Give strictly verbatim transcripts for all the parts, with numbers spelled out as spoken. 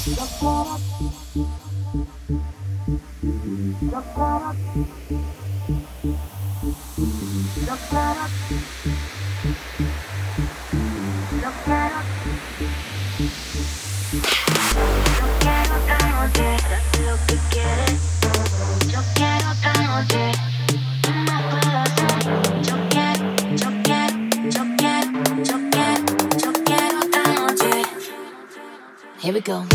Here we go.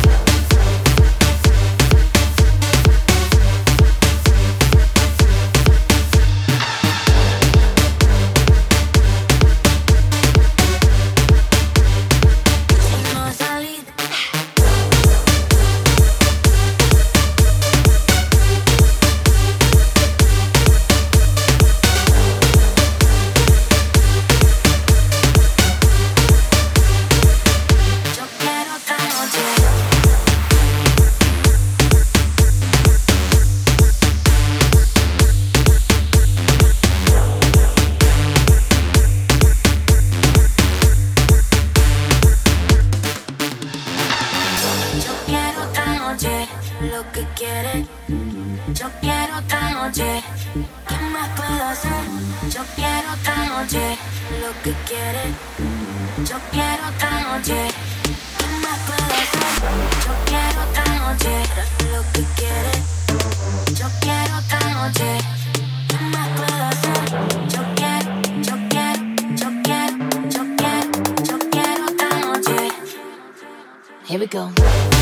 Lo que quieres, yo quiero esta noche. ¿Qué más puedo hacer? Yo quiero esta noche. Lo que quieres, yo quiero esta noche. ¿Qué más puedo hacer? Yo quiero esta noche. Lo que quieres, yo quiero esta noche. ¿Qué más puedo hacer? Yo quiero, yo quiero, yo quiero, yo quiero, yo quiero esta noche. Here we go.